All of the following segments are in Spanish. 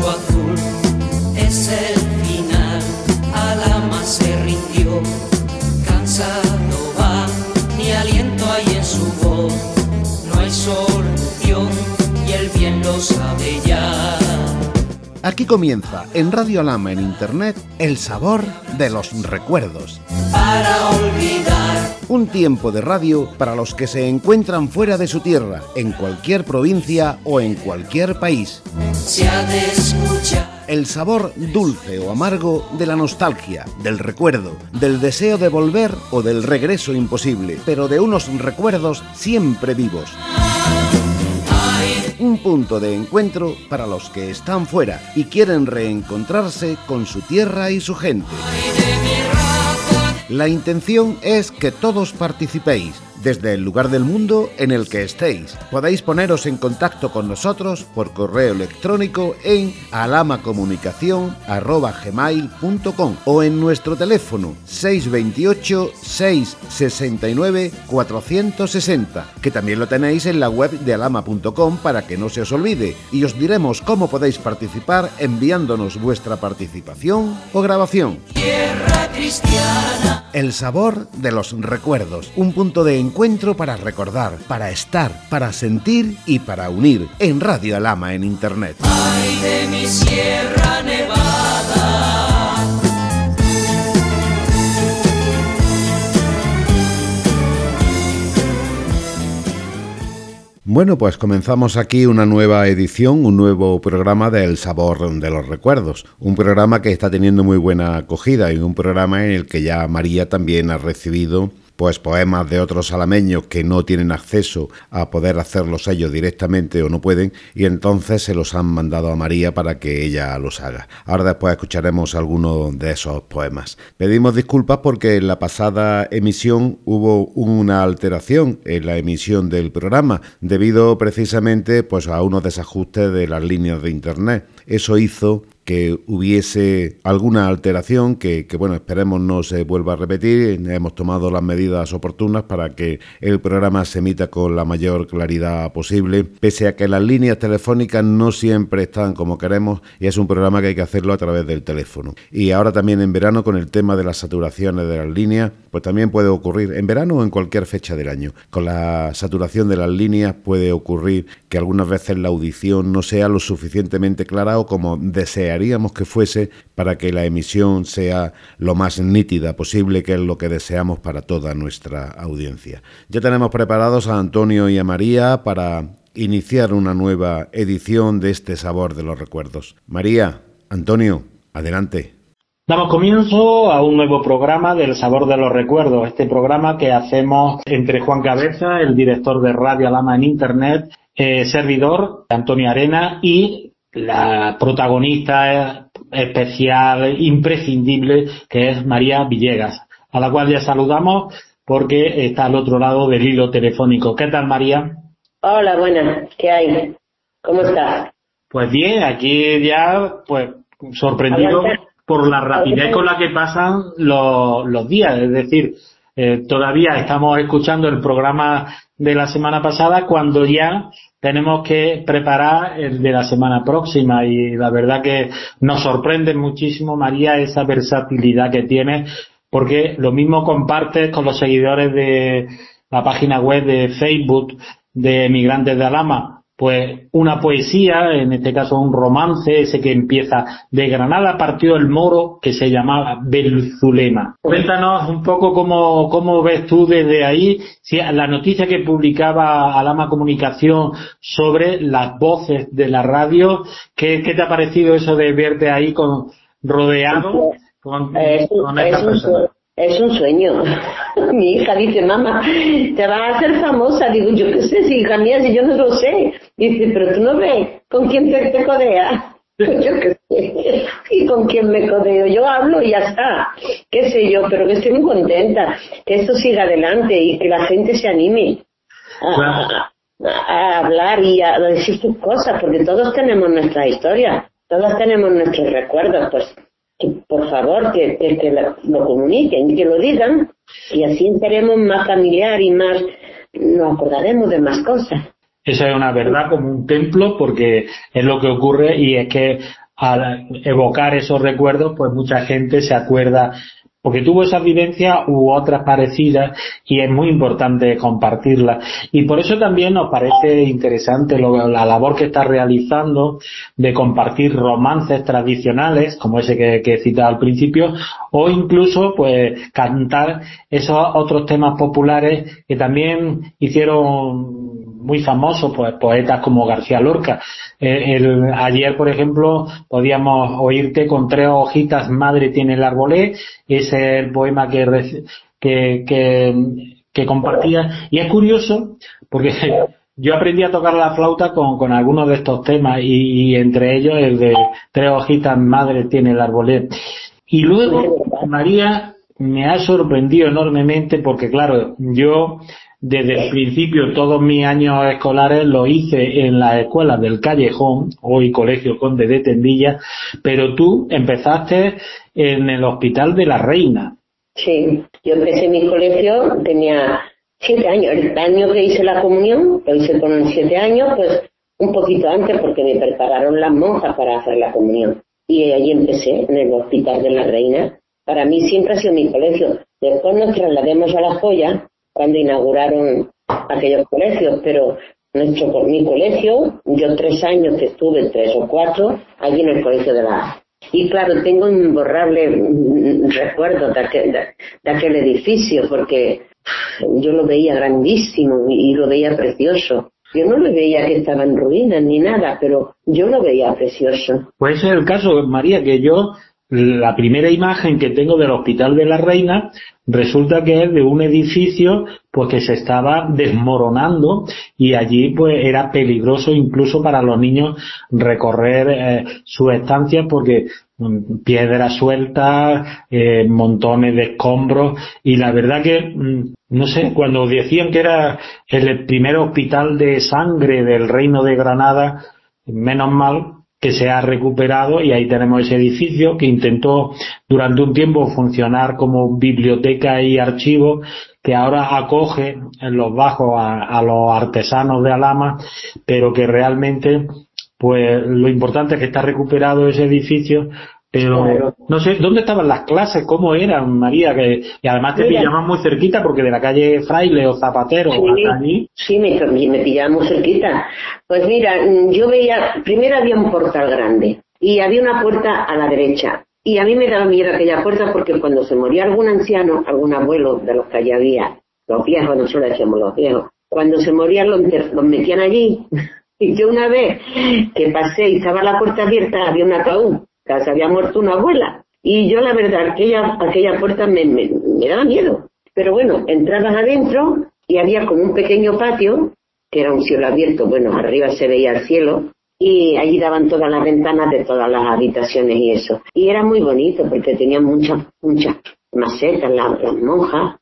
su azul. Es el final, Alhama se rindió. Cansado va, ni aliento hay en su voz. No hay solución y el bien lo sabe ya. Aquí comienza en Radio Alhama en Internet El sabor de los recuerdos. Para olvidar. Un tiempo de radio para los que se encuentran fuera de su tierra, en cualquier provincia o en cualquier país. Se ha de escuchar. El sabor dulce o amargo de la nostalgia, del recuerdo, del deseo de volver o del regreso imposible, pero de unos recuerdos siempre vivos. Un punto de encuentro para los que están fuera y quieren reencontrarse con su tierra y su gente. La intención es que todos participéis, desde el lugar del mundo en el que estéis. Podéis poneros en contacto con nosotros por correo electrónico en alhamacomunicacion@gmail.com o en nuestro teléfono 628 669 460, que también lo tenéis en la web de alhama.com para que no se os olvide, y os diremos cómo podéis participar enviándonos vuestra participación o grabación. Tierra cristiana. El sabor de los recuerdos, un punto de encuentro para recordar, para estar, para sentir y para unir en Radio Alhama en Internet. Ay de mi Sierra Nevada. Bueno, pues comenzamos aquí una nueva edición, un nuevo programa de El sabor de los recuerdos. Un programa que está teniendo muy buena acogida y un programa en el que ya María también ha recibido pues poemas de otros alameños que no tienen acceso a poder hacerlos ellos directamente o no pueden, y entonces se los han mandado a María para que ella los haga. Ahora después escucharemos algunos de esos poemas. Pedimos disculpas porque en la pasada emisión hubo una alteración en la emisión del programa, debido precisamente pues a unos desajustes de las líneas de internet. Eso hizo que hubiese alguna alteración que bueno, esperemos no se vuelva a repetir. Hemos tomado las medidas oportunas para que el programa se emita con la mayor claridad posible, pese a que las líneas telefónicas no siempre están como queremos, y es un programa que hay que hacerlo a través del teléfono. Y ahora también en verano, con el tema de las saturaciones de las líneas, pues también puede ocurrir, en verano o en cualquier fecha del año, con la saturación de las líneas puede ocurrir que algunas veces la audición no sea lo suficientemente clara o como desearíamos que fuese, para que la emisión sea lo más nítida posible, que es lo que deseamos para toda nuestra audiencia. Ya tenemos preparados a Antonio y a María para iniciar una nueva edición de este sabor de los recuerdos. María, Antonio, adelante. Damos comienzo a un nuevo programa del Sabor de los Recuerdos, este programa que hacemos entre Juan Cabeza, el director de Radio Alhama en Internet, servidor, Antonio Arena, y la protagonista especial, imprescindible, que es María Villegas, a la cual ya saludamos porque está al otro lado del hilo telefónico. ¿Qué tal, María? Hola, buenas, ¿qué hay? ¿Cómo estás? Pues bien, aquí ya pues sorprendido por la rapidez con la que pasan los días, es decir, todavía estamos escuchando el programa de la semana pasada cuando ya tenemos que preparar el de la semana próxima, y la verdad que nos sorprende muchísimo, María, esa versatilidad que tienes, porque lo mismo compartes con los seguidores de la página web de Facebook de Emigrantes de Alhama, pues una poesía, en este caso un romance, ese que empieza: de Granada partió el moro que se llamaba Belzulema. Cuéntanos un poco cómo ves tú desde ahí, si la noticia que publicaba Alhama Comunicación sobre las voces de la radio, ¿qué te ha parecido eso de verte ahí rodeado con esta persona? Es un sueño. Mi hija dice: mamá, te vas a hacer famosa. Digo, yo qué sé, si hija mía, si yo no lo sé. Dice, pero tú no ves con quién te codeas. Yo qué sé. ¿Y con quién me codeo? Yo hablo y ya está. Qué sé yo, pero que estoy muy contenta. Que esto siga adelante y que la gente se anime a hablar y a decir sus cosas, porque todos tenemos nuestra historia, todos tenemos nuestros recuerdos, pues que por favor que lo comuniquen, que lo digan, y así seremos más familiar y más nos acordaremos de más cosas. Esa es una verdad como un templo, porque es lo que ocurre, y es que al evocar esos recuerdos, pues mucha gente se acuerda, porque tuvo esas vivencias u otras parecidas, y es muy importante compartirlas. Y por eso también nos parece interesante la labor que está realizando de compartir romances tradicionales, como ese que he citado al principio, o incluso pues cantar esos otros temas populares que también hicieron muy famosos, pues poetas como García Lorca. Ayer, por ejemplo, podíamos oírte con 3 hojitas, madre tiene el arbolé, ese es el poema que compartía. Y es curioso, porque yo aprendí a tocar la flauta con algunos de estos temas, y entre ellos el de 3 hojitas, madre tiene el arbolé. Y luego, María, me ha sorprendido enormemente, porque claro, yo desde el principio todos mis años escolares lo hice en las escuelas del Callejón, hoy Colegio Conde de Tendilla, pero tú empezaste en el Hospital de la Reina. Sí, yo empecé mi colegio, tenía 7 años, el año que hice la comunión, lo hice con 7 años, pues un poquito antes porque me prepararon las monjas para hacer la comunión. Y allí empecé, en el Hospital de la Reina. Para mí siempre ha sido mi colegio. Después nos trasladamos a La Joya, cuando inauguraron aquellos colegios, pero mi colegio, yo 3 años que estuve, 3 o 4, allí en el colegio de la... Y claro, tengo un imborrable recuerdo de aquel edificio, porque yo lo veía grandísimo y lo veía precioso. Yo no le veía que estaba en ruinas ni nada, pero yo lo veía precioso. Pues ese es el caso, María, que yo, la primera imagen que tengo del Hospital de la Reina, resulta que es de un edificio pues que se estaba desmoronando, y allí pues era peligroso incluso para los niños recorrer sus estancias, porque piedras sueltas, montones de escombros, y la verdad que no sé, cuando decían que era el primer hospital de sangre del Reino de Granada, menos mal que se ha recuperado, y ahí tenemos ese edificio que intentó durante un tiempo funcionar como biblioteca y archivo, que ahora acoge en los bajos a los artesanos de Alhama, pero que realmente pues lo importante es que está recuperado ese edificio. Pero no sé, ¿dónde estaban las clases? ¿Cómo eran, María? Y además te pillaban muy cerquita, porque de la calle Fraile o Zapatero hasta allí. Sí, me pillaban muy cerquita. Pues mira, yo veía, primero había un portal grande y había una puerta a la derecha. Y a mí me daba miedo aquella puerta, porque cuando se moría algún anciano, algún abuelo de los que allá había, los viejos, nosotros decíamos los viejos, cuando se morían los metían allí. Y yo una vez que pasé y estaba la puerta abierta, había un ataúd. Se había muerto una abuela, y yo la verdad aquella puerta me daba miedo, pero bueno, entrabas adentro y había como un pequeño patio que era un cielo abierto, bueno, arriba se veía el cielo, y allí daban todas las ventanas de todas las habitaciones y eso, y era muy bonito porque tenían muchas macetas las monjas,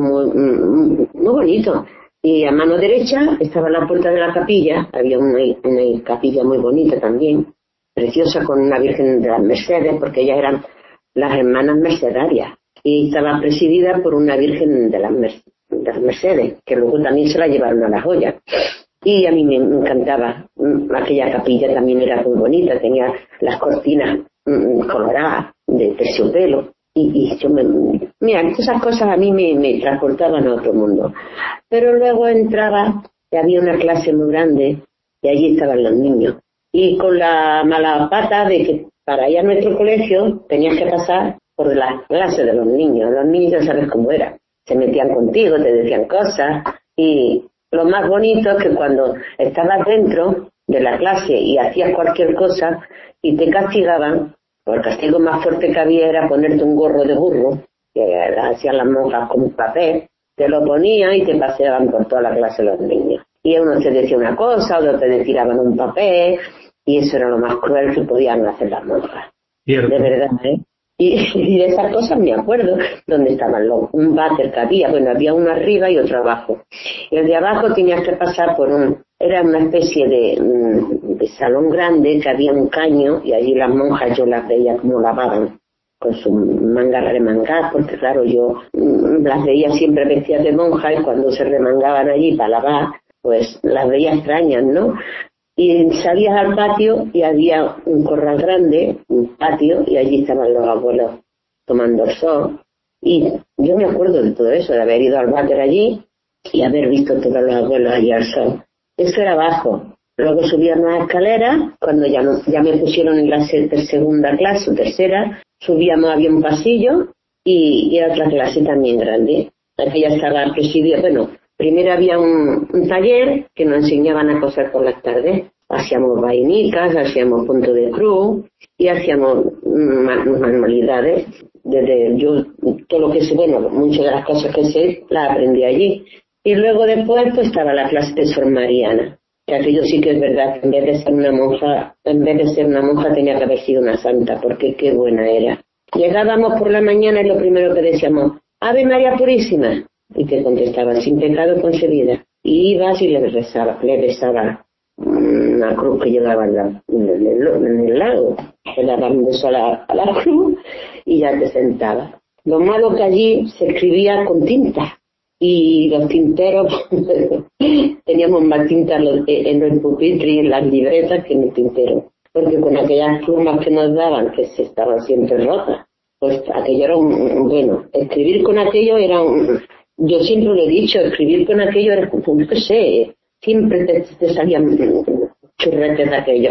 muy bonito. Y a mano derecha estaba la puerta de la capilla, había una capilla muy bonita también, preciosa, con una Virgen de las Mercedes, porque ellas eran las hermanas mercedarias, y estaba presidida por una Virgen de las Mercedes, que luego también se la llevaron a La Joya. Y a mí me encantaba, aquella capilla también era muy bonita, tenía las cortinas coloradas de terciopelo, y yo mira, esas cosas a mí me transportaban a otro mundo. Pero luego entraba, y había una clase muy grande, y allí estaban los niños. Y con la mala pata de que para ir a nuestro colegio tenías que pasar por la clase de los niños. Los niños ya sabes cómo era. Se metían contigo, te decían cosas. Y lo más bonito es que cuando estabas dentro de la clase y hacías cualquier cosa y te castigaban, el castigo más fuerte que había era ponerte un gorro de burro, que hacían las monjas con un papel, te lo ponían y te paseaban por toda la clase los niños. Y uno te decía una cosa, otro te tiraban un papel, y eso era lo más cruel que podían hacer las monjas. Cierto. De verdad, ¿eh? Y de esas cosas me acuerdo, donde estaban un váter que había, bueno, había uno arriba y otro abajo. Y el de abajo tenías que pasar por era una especie de salón grande, que había un caño, y allí las monjas yo las veía como lavaban, con su manga remangada, porque claro, yo las veía siempre vestidas de monja, y cuando se remangaban allí para lavar, pues las veía extrañas, ¿no? Y salías al patio y había un corral grande, un patio, y allí estaban los abuelos tomando el sol. Y yo me acuerdo de todo eso, de haber ido al váter allí y haber visto todos los abuelos allí al sol. Eso era abajo. Luego subíamos las escaleras, cuando ya me pusieron en la segunda clase, tercera, subíamos, había un pasillo y era otra clase también grande. Aquella estaba presidida, bueno, primero había un taller que nos enseñaban a coser por las tardes. Hacíamos vainicas, hacíamos punto de cruz y hacíamos manualidades. Desde yo, todo lo que sé, bueno, muchas de las cosas que sé las aprendí allí. Y luego después pues estaba la clase de Sor Mariana, que aquello sí que es verdad, que en vez de ser una monja tenía que haber sido una santa, porque qué buena era. Llegábamos por la mañana y lo primero que decíamos, Ave María Purísima, y te contestaban, sin pecado concebida. Y ibas y le besaba una cruz que llevaba en el lago, le daban un beso a la cruz y ya te sentabas. Lo malo que allí se escribía con tinta y los tinteros teníamos más tinta en el pupitre y en las libretas que en el tintero, porque con aquellas plumas que nos daban, que se estaban siempre rotas, pues aquello era bueno, escribir con aquello era yo siempre lo he dicho, escribir con aquello era, no sé, siempre te salían churretes de aquello.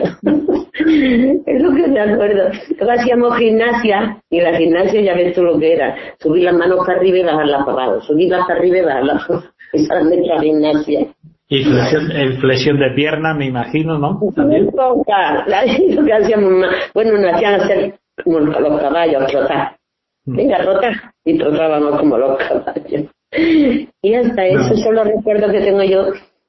Es lo que me acuerdo. Luego hacíamos gimnasia, y la gimnasia ya ves tú lo que era, subir las manos para arriba y bajarlas para abajo, subirlas para arriba y bajarlas para abajo. Esa era nuestra gimnasia. Y flexión de pierna, me imagino, ¿no? También. Poca, lo que hacíamos más, bueno, nos hacían hacer como los caballos, trotar. Venga, trota, y trotábamos como los caballos. Y hasta eso son los recuerdos que tengo yo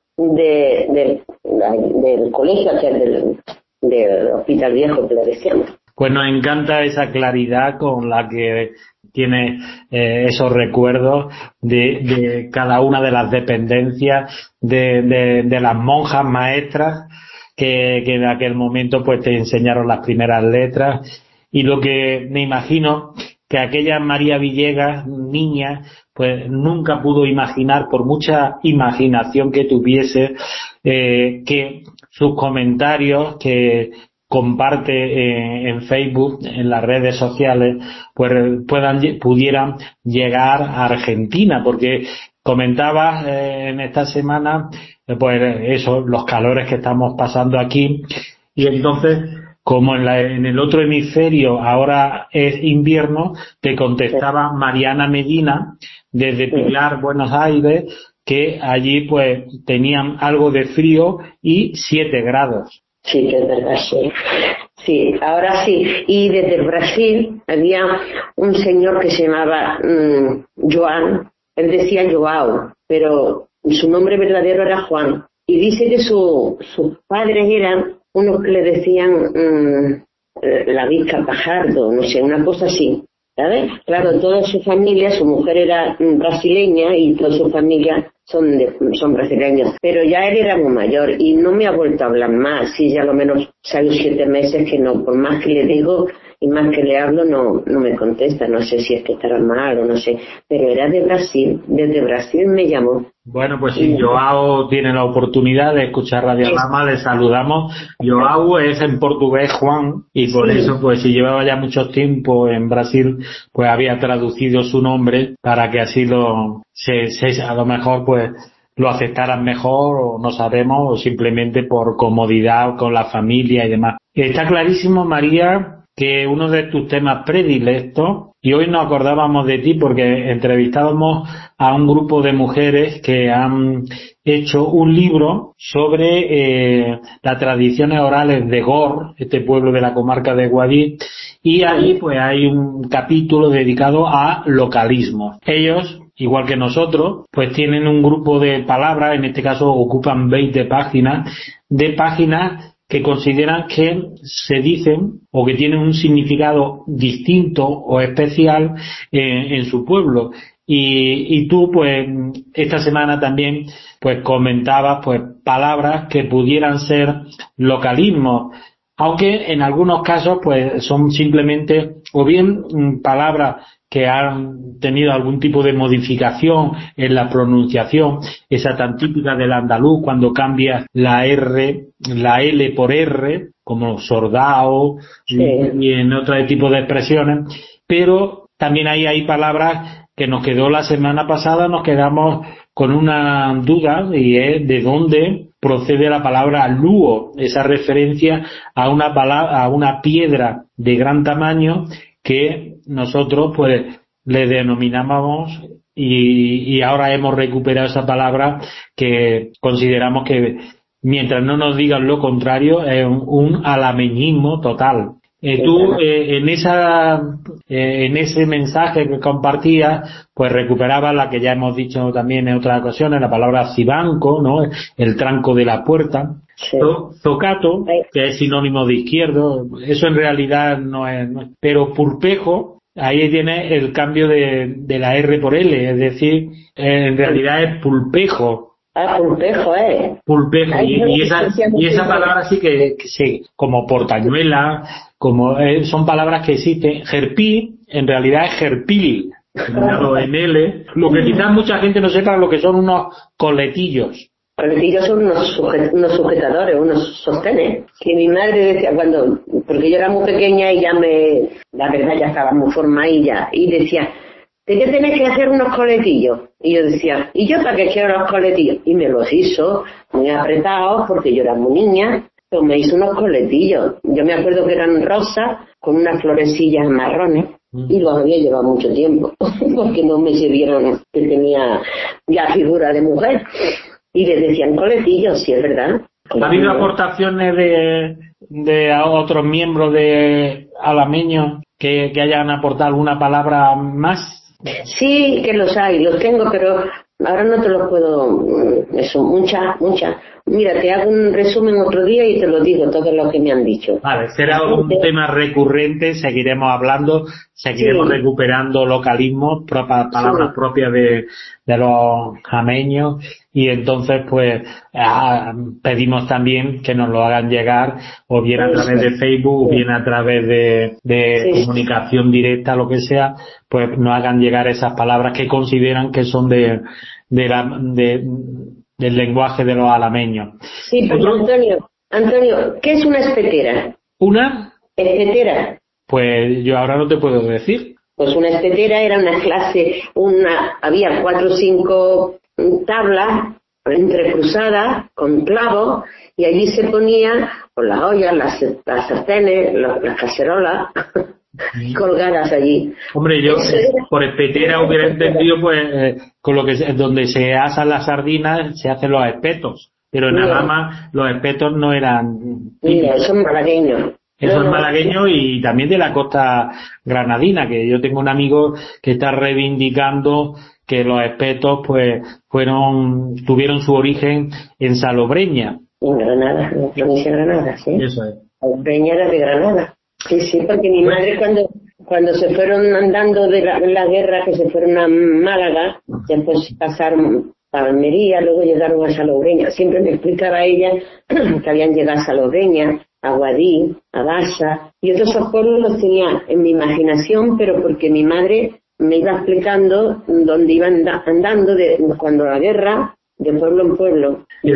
del colegio, que es del Hospital Viejo, que le decíamos. Pues nos encanta esa claridad con la que tiene esos recuerdos de cada una de las dependencias, de las monjas maestras que en aquel momento pues te enseñaron las primeras letras, y lo que me imagino que aquella María Villegas, niña, pues nunca pudo imaginar, por mucha imaginación que tuviese, que sus comentarios que comparte en Facebook, en las redes sociales, pues pudieran llegar a Argentina, porque comentabas en esta semana, pues eso, los calores que estamos pasando aquí, y entonces, como en el otro hemisferio ahora es invierno, te contestaba Mariana Medina desde Pilar, Buenos Aires, que allí pues tenían algo de frío y 7 grados. Sí, que es verdad, sí. Sí, ahora sí. Y desde Brasil había un señor que se llamaba Joan, él decía Joao, pero su nombre verdadero era Juan. Y dice que sus padres eran unos que le decían la Vizca Pajardo, no sé, una cosa así, ¿sabes? Claro, toda su familia, su mujer era brasileña y toda su familia son brasileños, pero ya él era muy mayor y no me ha vuelto a hablar más, sí, ya lo menos salió 7 meses que no, por más que le digo y más que le hablo no me contesta, no sé si es que estará mal o no sé, pero era de Brasil, desde Brasil me llamó. Bueno, pues si Joao tiene la oportunidad de escuchar Radio Lama, le saludamos. Joao es en portugués Juan, y por eso, pues si llevaba ya mucho tiempo en Brasil, pues había traducido su nombre para que así a lo mejor pues lo aceptaran mejor, o no sabemos, o simplemente por comodidad con la familia y demás. Está clarísimo, María, que uno de tus temas predilectos, y hoy nos acordábamos de ti porque entrevistábamos a un grupo de mujeres que han hecho un libro sobre las tradiciones orales de Gor, este pueblo de la comarca de Guadix, y ahí pues hay un capítulo dedicado a localismos. Ellos, igual que nosotros, pues tienen un grupo de palabras, en este caso ocupan 20 páginas, que consideran que se dicen o que tienen un significado distinto o especial en su pueblo. Y tú, pues, esta semana también, pues, comentabas, pues, palabras que pudieran ser localismos, aunque en algunos casos, pues, son simplemente, o bien palabras que han tenido algún tipo de modificación en la pronunciación, esa tan típica del andaluz cuando cambia la L por R, como sordao, Sí. y en otro tipo de expresiones, pero también hay palabras que nos quedó la semana pasada, nos quedamos con una duda, y es de dónde procede la palabra luo, esa referencia a una piedra de gran tamaño que nosotros pues le denominábamos, y ahora hemos recuperado esa palabra que consideramos que, mientras no nos digan lo contrario, es un alameñismo total. Tú en ese mensaje que compartías, pues recuperabas la que ya hemos dicho también en otras ocasiones, la palabra cibanco, ¿no? El tranco de la puerta. Sí. Zocato, que es sinónimo de izquierdo, eso en realidad no es, pero pulpejo, ahí tiene el cambio de la R por L, es decir, en realidad es pulpejo. Ah, pulpejo, Pulpejo, Ay, y esa palabra sí que como portañuela, como son palabras que existen. Gerpí, en realidad es gerpil, terminado en L, lo que quizás mucha gente no sepa lo que son unos coletillos. Coletillos son unos sujetadores, unos sostenes, que mi madre decía porque yo era muy pequeña y la verdad ya estaba muy formadilla, y decía, ¿de qué tenés que hacer unos coletillos? Y yo decía, ¿y yo para qué quiero los coletillos? Y me los hizo muy apretados porque yo era muy niña, pero me hizo unos coletillos. Yo me acuerdo que eran rosas con unas florecillas marrones y los había llevado mucho tiempo porque no me sirvieron, que tenía ya figura de mujer. Y le decían coletillos, sí, es verdad. ¿Ha habido aportaciones de otros miembros de alameños que hayan aportado alguna palabra más? Sí, que los hay, los tengo, pero ahora no te los puedo, muchas. Mira, te hago un resumen otro día y te lo digo, todo lo que me han dicho. Vale, será un tema recurrente, seguiremos hablando, seguiremos recuperando localismos, palabras propias de los jameños, y entonces pues pedimos también que nos lo hagan llegar, o bien a través de Facebook, o bien a través de comunicación directa, lo que sea, pues nos hagan llegar esas palabras que consideran que son del lenguaje de los alameños. Sí, pero Antonio, ¿qué es una espetera? ¿Una? Espetera. Pues yo ahora no te puedo decir. Pues una espetera era una clase, había 4 o 5 tablas entrecruzadas con clavos, y allí se ponía pues, las ollas, las sartenes, las cacerolas colgadas allí. Hombre, yo por espetera hubiera entendido pues con lo que donde se asan las sardinas se hacen los espetos, pero en Alhama los espetos no eran típicos. Mira, eso es malagueño. Eso es malagueño, y también de la costa granadina, que yo tengo un amigo que está reivindicando que los espetos pues tuvieron su origen en Salobreña. En Granada, en la provincia de Granada, sí. Eso es. Salobreña era de Granada. Sí, porque mi madre cuando se fueron andando de la guerra, que se fueron a Málaga, después pasaron a Almería, luego llegaron a Salobreña. Siempre me explicaba ella que habían llegado a Salobreña, a Guadí, a Basa, y todos esos pueblos los tenía en mi imaginación, pero porque mi madre me iba explicando dónde iban andando cuando la guerra, de pueblo en pueblo. Y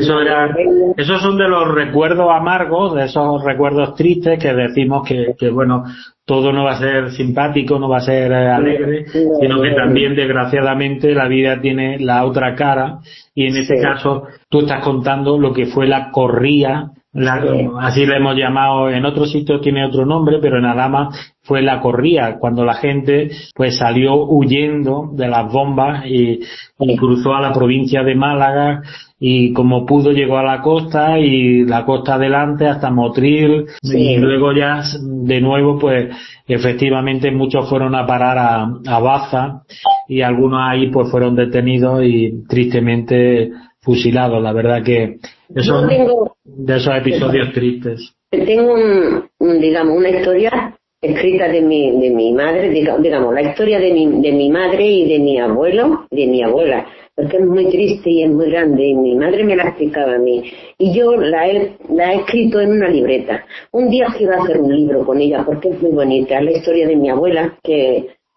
esos son de los recuerdos amargos, de esos recuerdos tristes que decimos que bueno, todo no va a ser simpático, no va a ser alegre, sino que también desgraciadamente la vida tiene la otra cara, y en este caso tú estás contando lo que fue la corría, así la hemos llamado, en otros sitios tiene otro nombre, pero en Alhama fue la corría, cuando la gente pues salió huyendo de las bombas y cruzó a la provincia de Málaga, y como pudo llegó a la costa, y la costa adelante hasta Motril, y luego ya de nuevo pues efectivamente muchos fueron a parar a Baza, y algunos ahí pues fueron detenidos y tristemente fusilados. La verdad que eso de esos episodios tristes. Tengo digamos una historia escrita de mi madre, digamos la historia de mi madre y de mi abuelo, de mi abuela, porque es muy triste y es muy grande, y mi madre me la explicaba a mí, y yo la he escrito en una libreta. Un día quiero hacer un libro con ella porque es muy bonita, la historia de mi abuela, que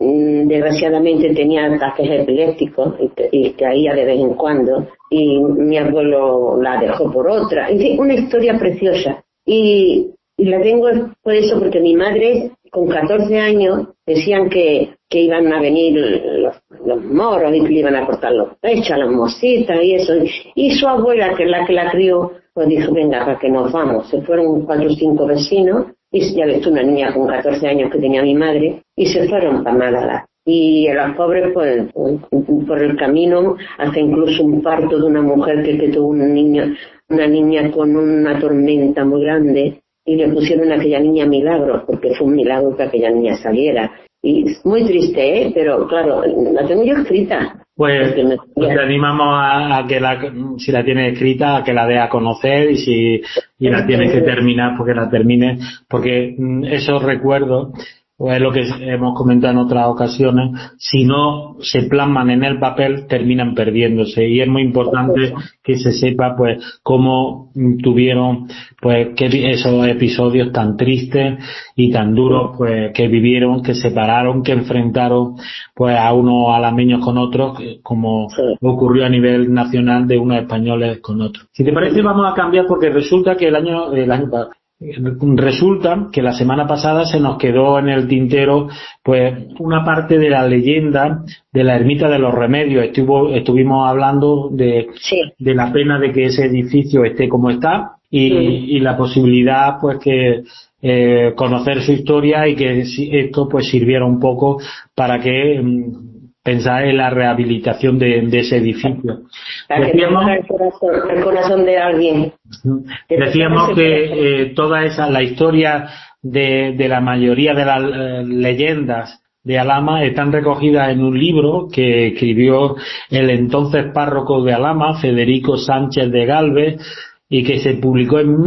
desgraciadamente tenía ataques epilépticos y caía de vez en cuando, y mi abuelo la dejó por otra. En fin, una historia preciosa. Y la tengo por eso, porque mi madre, con 14 años, decían que iban a venir los moros y que le iban a cortar los pechos a las mocitas y eso. Y su abuela, que es la que la crió, pues dijo, venga, para que nos vamos. Se fueron 4 o 5 vecinos, y ya ves tú, una niña con 14 años que tenía mi madre, y se fueron para Málaga. Y a los pobres, pues, por el camino, hasta incluso un parto de una mujer que tuvo una niña con una tormenta muy grande, y le pusieron a aquella niña Milagro, porque fue un milagro que aquella niña saliera. Y muy triste, pero claro, la tengo yo escrita. Pues te animamos a que si la tienes escrita, a que la dé a conocer, y la tienes que terminar, porque la termines, porque esos recuerdos, pues es lo que hemos comentado en otras ocasiones, si no se plasman en el papel, terminan perdiéndose, y es muy importante que se sepa pues cómo tuvieron pues esos episodios tan tristes y tan duros pues que vivieron, que separaron, que enfrentaron pues a unos alameños con otros, como ocurrió a nivel nacional de unos españoles con otros. Si te parece, vamos a cambiar, porque resulta que resulta que la semana pasada se nos quedó en el tintero pues una parte de la leyenda de la Ermita de los Remedios. Estuvimos hablando de la pena de que ese edificio esté como está, y la posibilidad pues que conocer su historia, y que esto pues sirviera un poco para que pensar en la rehabilitación de ese edificio. Decíamos, el corazón de alguien. Decíamos que la historia de la mayoría de las leyendas de Alhama están recogidas en un libro que escribió el entonces párroco de Alhama, Federico Sánchez de Galvez, y que se publicó en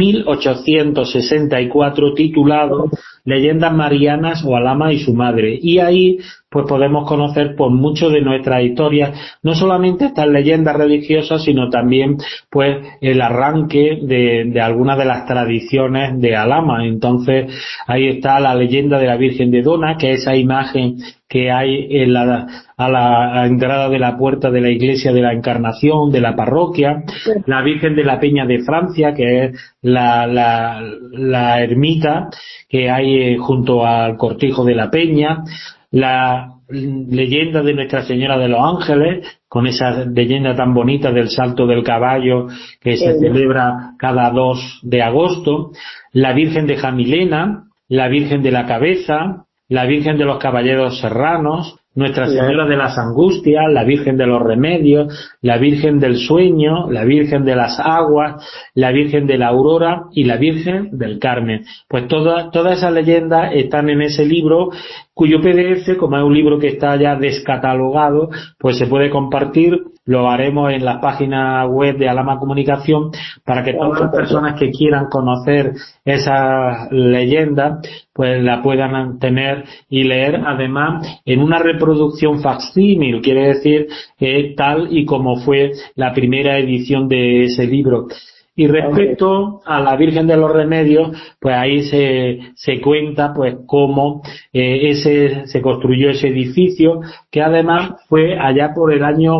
1864, titulado Leyendas Marianas o Alhama y su madre. Y ahí pues podemos conocer por mucho de nuestra historia, no solamente estas leyendas religiosas, sino también pues el arranque de algunas de las tradiciones de Alhama. Entonces ahí está la leyenda de la Virgen de Dona, que es esa imagen que hay a la entrada de la puerta de la iglesia de la Encarnación, de la parroquia, la Virgen de la Peña de Francia, que es la ermita que hay junto al cortijo de la Peña, la leyenda de Nuestra Señora de los Ángeles, con esa leyenda tan bonita del Salto del Caballo que se celebra cada 2 de agosto, la Virgen de Jamilena, la Virgen de la Cabeza, la Virgen de los Caballeros Serranos, Nuestra Señora de las Angustias, la Virgen de los Remedios, la Virgen del Sueño, la Virgen de las Aguas, la Virgen de la Aurora y la Virgen del Carmen. Pues todas esas leyendas están en ese libro, cuyo PDF, como es un libro que está ya descatalogado, pues se puede compartir. Lo haremos en la página web de Alhama Comunicación, para que todas las personas que quieran conocer esas leyendas pues la puedan tener y leer, además en una reproducción facsímil, quiere decir tal y como fue la primera edición de ese libro. Y respecto a la Virgen de los Remedios, pues ahí se cuenta pues cómo se construyó ese edificio, que además fue allá por el año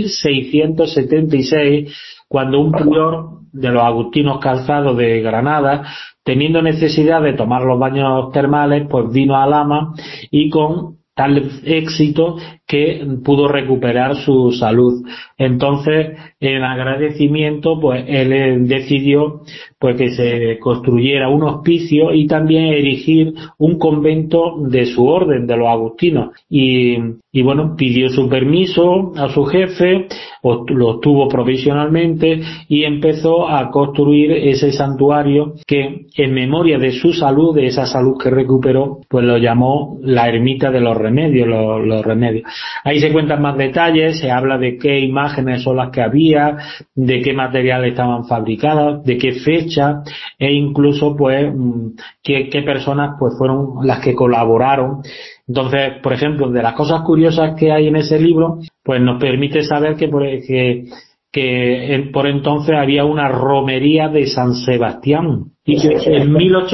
1676, cuando un prior de los agustinos Calzado de Granada, teniendo necesidad de tomar los baños termales, pues vino a Alhama, y con tal éxito que pudo recuperar su salud. Entonces, en agradecimiento, pues él decidió pues que se construyera un hospicio y también erigir un convento de su orden, de los agustinos. Y bueno, pidió su permiso a su jefe, lo obtuvo provisionalmente, y empezó a construir ese santuario que, en memoria de su salud, de esa salud que recuperó, pues lo llamó la Ermita de los Remedios, los Remedios. Ahí se cuentan más detalles, se habla de qué imágenes son las que había, de qué materiales estaban fabricadas, de qué fecha, e incluso pues qué personas pues fueron las que colaboraron. Entonces, por ejemplo, de las cosas curiosas que hay en ese libro, pues nos permite saber que que por entonces había una romería de San Sebastián y que en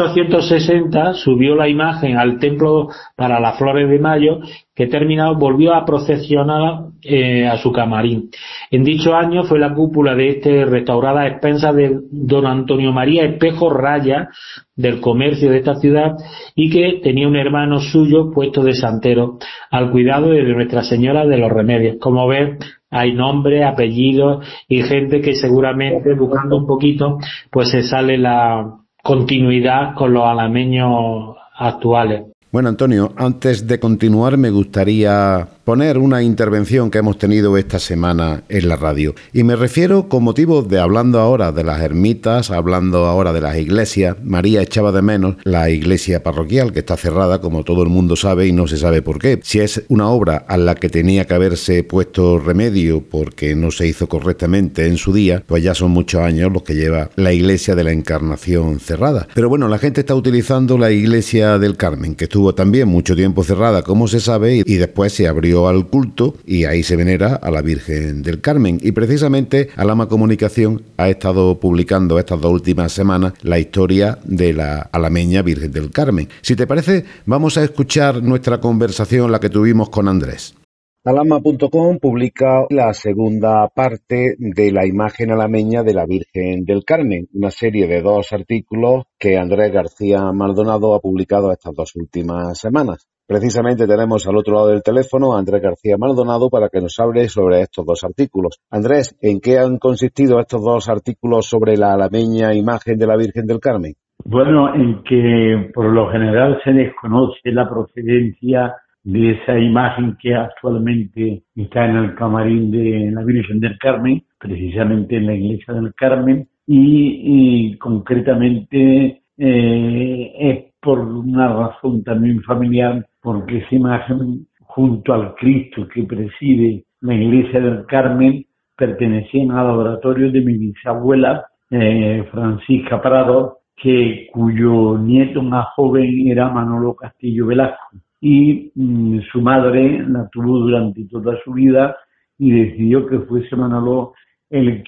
1860 subió la imagen al templo para las Flores de Mayo, que terminado volvió a procesionar a su camarín. En dicho año fue la cúpula de este restaurada a expensas de don Antonio María Espejo Raya, del comercio de esta ciudad, y que tenía un hermano suyo puesto de santero al cuidado de Nuestra Señora de los Remedios. Como ves, hay nombres, apellidos y gente que seguramente, buscando un poquito, pues se sale la continuidad con los alameños actuales. Bueno, Antonio, antes de continuar me gustaría poner una intervención que hemos tenido esta semana en la radio. Y me refiero con motivo de hablando ahora de las ermitas, hablando ahora de las iglesias. María echaba de menos la iglesia parroquial, que está cerrada, como todo el mundo sabe, y no se sabe por qué. Si es una obra a la que tenía que haberse puesto remedio porque no se hizo correctamente en su día, pues ya son muchos años los que lleva la iglesia de la Encarnación cerrada. Pero bueno, la gente está utilizando la iglesia del Carmen, que estuvo también mucho tiempo cerrada, como se sabe, y después se abrió al culto y ahí se venera a la Virgen del Carmen. Y precisamente Alama Comunicación ha estado publicando estas 2 últimas semanas la historia de la alameña Virgen del Carmen. Si te parece, vamos a escuchar nuestra conversación, la que tuvimos con Andrés. Alama.com publica la segunda parte de la imagen alameña de la Virgen del Carmen, una serie de 2 artículos que Andrés García Maldonado ha publicado estas 2 últimas semanas. Precisamente tenemos al otro lado del teléfono a Andrés García Maldonado para que nos hable sobre estos 2 artículos. Andrés, ¿en qué han consistido estos 2 artículos sobre la alameña imagen de la Virgen del Carmen? Bueno, en que por lo general se desconoce la procedencia de esa imagen que actualmente está en el camarín de la Virgen del Carmen, precisamente en la iglesia del Carmen, y concretamente es por una razón también familiar, porque esa imagen, junto al Cristo que preside la iglesia del Carmen, pertenecían al laboratorio de mi bisabuela, Francisca Prado, cuyo nieto más joven era Manolo Castillo Velasco. Y su madre la tuvo durante toda su vida y decidió que fuese Manolo el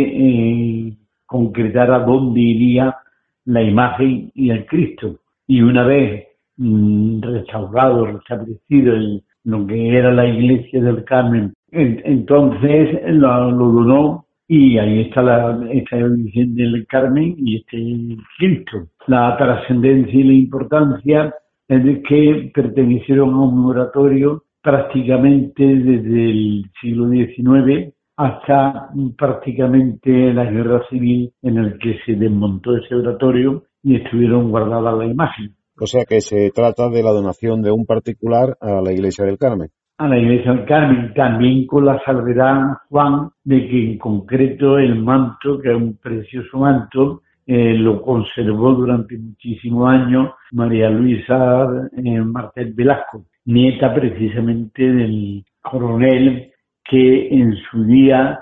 que concretara dónde iría la imagen y el Cristo. Y una vez restaurado, restablecido en lo que era la iglesia del Carmen, entonces lo donó y ahí está esta Virgen del Carmen y este Cristo. La trascendencia y la importancia es de que pertenecieron a un oratorio prácticamente desde el siglo XIX hasta prácticamente la guerra civil, en el que se desmontó ese oratorio y estuvieron guardadas la imagen. O sea que se trata de la donación de un particular a la iglesia del Carmen. A la iglesia del Carmen, también con la salvedad, Juan, de que en concreto el manto, que es un precioso manto, lo conservó durante muchísimos años María Luisa Martel Velasco, nieta precisamente del coronel que en su día,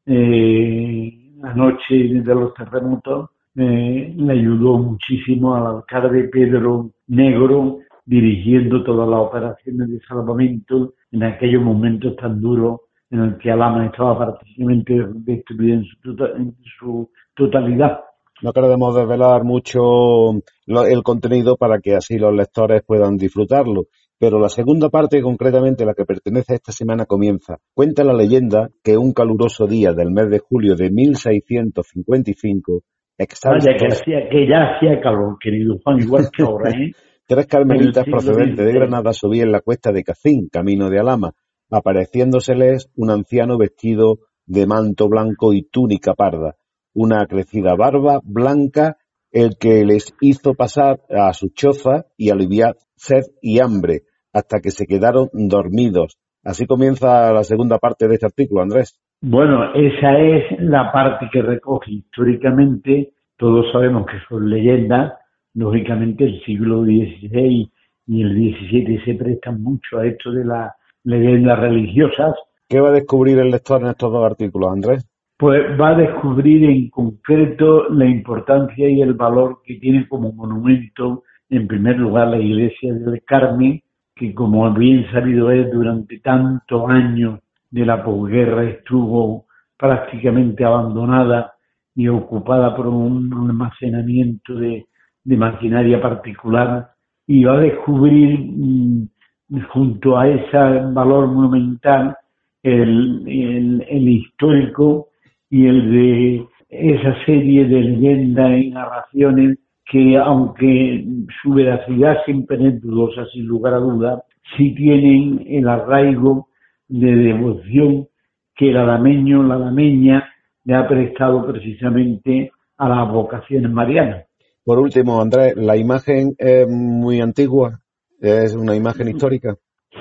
la noche de los terremotos, le ayudó muchísimo al alcalde Pedro Negro, dirigiendo todas las operaciones de salvamento en aquellos momentos tan duros en el que Alhama estaba prácticamente destruida en su totalidad. No queremos desvelar mucho el contenido para que así los lectores puedan disfrutarlo, pero la segunda parte, concretamente la que pertenece a esta semana, comienza. Cuenta la leyenda que un caluroso día del mes de julio de 1655, Vaya, que ya hacía calor, querido Juan, igual que ahora, ¿eh? 3 carmelitas procedentes de Granada subían la cuesta de Cacín, camino de Alhama, apareciéndoseles un anciano vestido de manto blanco y túnica parda, una crecida barba blanca, el que les hizo pasar a su choza y aliviar sed y hambre, hasta que se quedaron dormidos. Así comienza la segunda parte de este artículo, Andrés. Bueno, esa es la parte que recoge históricamente. Todos sabemos que son leyendas. Lógicamente el siglo XVI y el XVII se prestan mucho a esto de las leyendas religiosas. ¿Qué va a descubrir el lector en estos 2 artículos, Andrés? Pues va a descubrir en concreto la importancia y el valor que tiene como monumento, en primer lugar, la iglesia del Carmen, que como bien sabido es, durante tantos años de la posguerra estuvo prácticamente abandonada y ocupada por un almacenamiento de maquinaria particular, y va a descubrir junto a ese valor monumental el histórico y el de esa serie de leyendas y narraciones que, aunque su veracidad siempre es dudosa, sin lugar a dudas, sí tienen el arraigo de devoción que el alameño, la alameña, le ha prestado precisamente a las vocaciones marianas. Por último, Andrés, ¿la imagen es muy antigua? ¿Es una imagen histórica?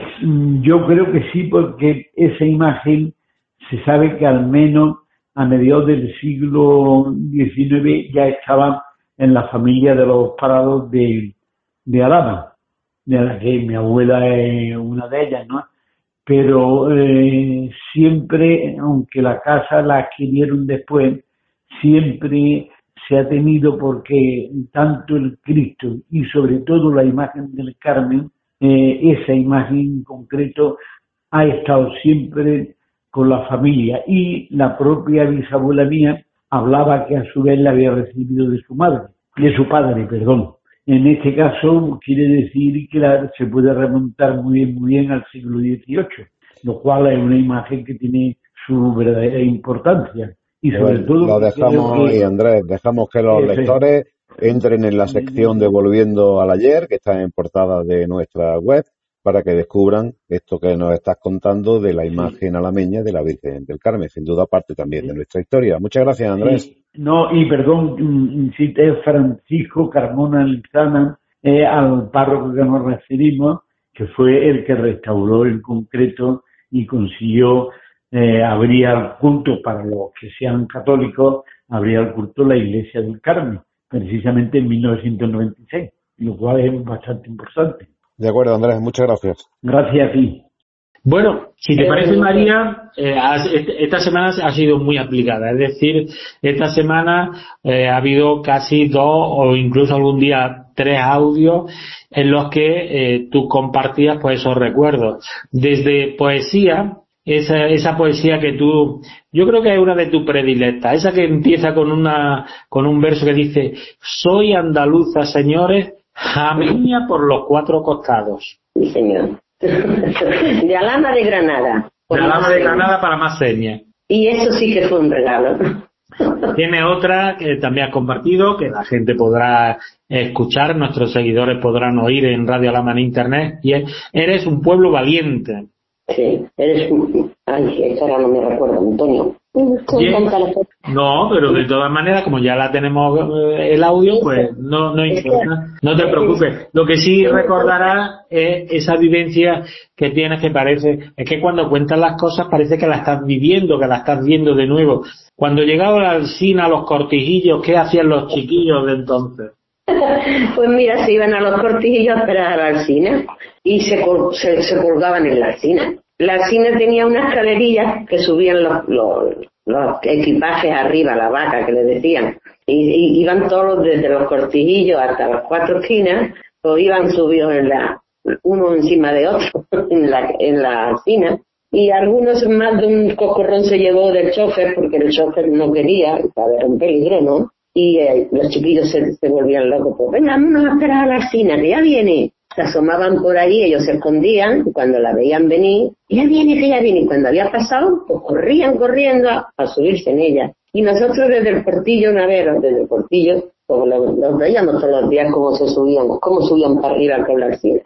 Yo creo que sí, porque esa imagen se sabe que al menos a mediados del siglo XIX ya estaba en la familia de los Parados de Alhama, de la que mi abuela es una de ellas, ¿no? Pero siempre, aunque la casa la adquirieron después, siempre se ha tenido, porque tanto el Cristo y sobre todo la imagen del Carmen, esa imagen en concreto ha estado siempre con la familia, y la propia bisabuela mía hablaba que a su vez la había recibido de su padre. En este caso quiere decir que se puede remontar muy bien al siglo XVIII, lo cual es una imagen que tiene su verdadera importancia. Y sobre todo lo dejamos ahí, Andrés, dejamos que los lectores entren en la sección de Volviendo al Ayer, que está en portada de nuestra web, para que descubran esto que nos estás contando de la imagen alameña de la Virgen del Carmen, sin duda parte también de nuestra historia. Muchas gracias, Andrés. Sí. No, y perdón, cité Francisco Carmona Lizana, al párroco que nos referimos, que fue el que restauró en concreto y consiguió abrir el culto para los que sean católicos, abrir el culto la Iglesia del Carmen, precisamente en 1996, lo cual es bastante importante. De acuerdo, Andrés, muchas gracias. Gracias a ti. Bueno, si te parece, María, esta semana ha sido muy aplicada. Es decir, esta semana ha habido casi 2 o incluso algún día 3 audios en los que tú compartías pues esos recuerdos. Desde poesía, esa poesía que yo creo que es una de tus predilectas, esa que empieza con un verso que dice: soy andaluza, señores, jameña por los 4 costados. Sí, señor. De Alhama de Granada. De Alhama de Granada para más señas. Y eso sí que fue un regalo. Tiene otra que también has compartido, que la gente podrá escuchar, nuestros seguidores podrán oír en Radio Alhama en internet, y es: eres un pueblo valiente. Sí, esta ahora no me recuerdo, Antonio. No, pero de todas maneras, como ya la tenemos el audio, pues no importa, no te preocupes. Lo que sí recordarás es esa vivencia que tienes, que es que cuando cuentas las cosas parece que la estás viviendo, que la estás viendo de nuevo. Cuando llegaba la Alsina, los Cortijillos, ¿qué hacían los chiquillos de entonces? Pues mira, se iban a los Cortijillos a esperar a la Alsina y se colgaban en la Alsina. La Alsina tenía unas escalerillas que subían los equipajes arriba, la vaca que le decían, y iban todos desde los Cortijillos hasta las 4 esquinas, o iban subidos uno encima de otro en la Alsina, y algunos más de un cocorrón se llevó del chofer, porque el chofer no quería, era un peligro, ¿no? Y los chiquillos se volvían locos, pues venga, vámonos a esperar a la Alsina, que ya viene. Se asomaban por allí, ellos se escondían, y cuando la veían venir, ya viene, y cuando había pasado, pues corrían corriendo a subirse en ella. Y nosotros desde el portillo, desde el portillo, pues los veíamos todos los días cómo subían para arriba con la Alsina.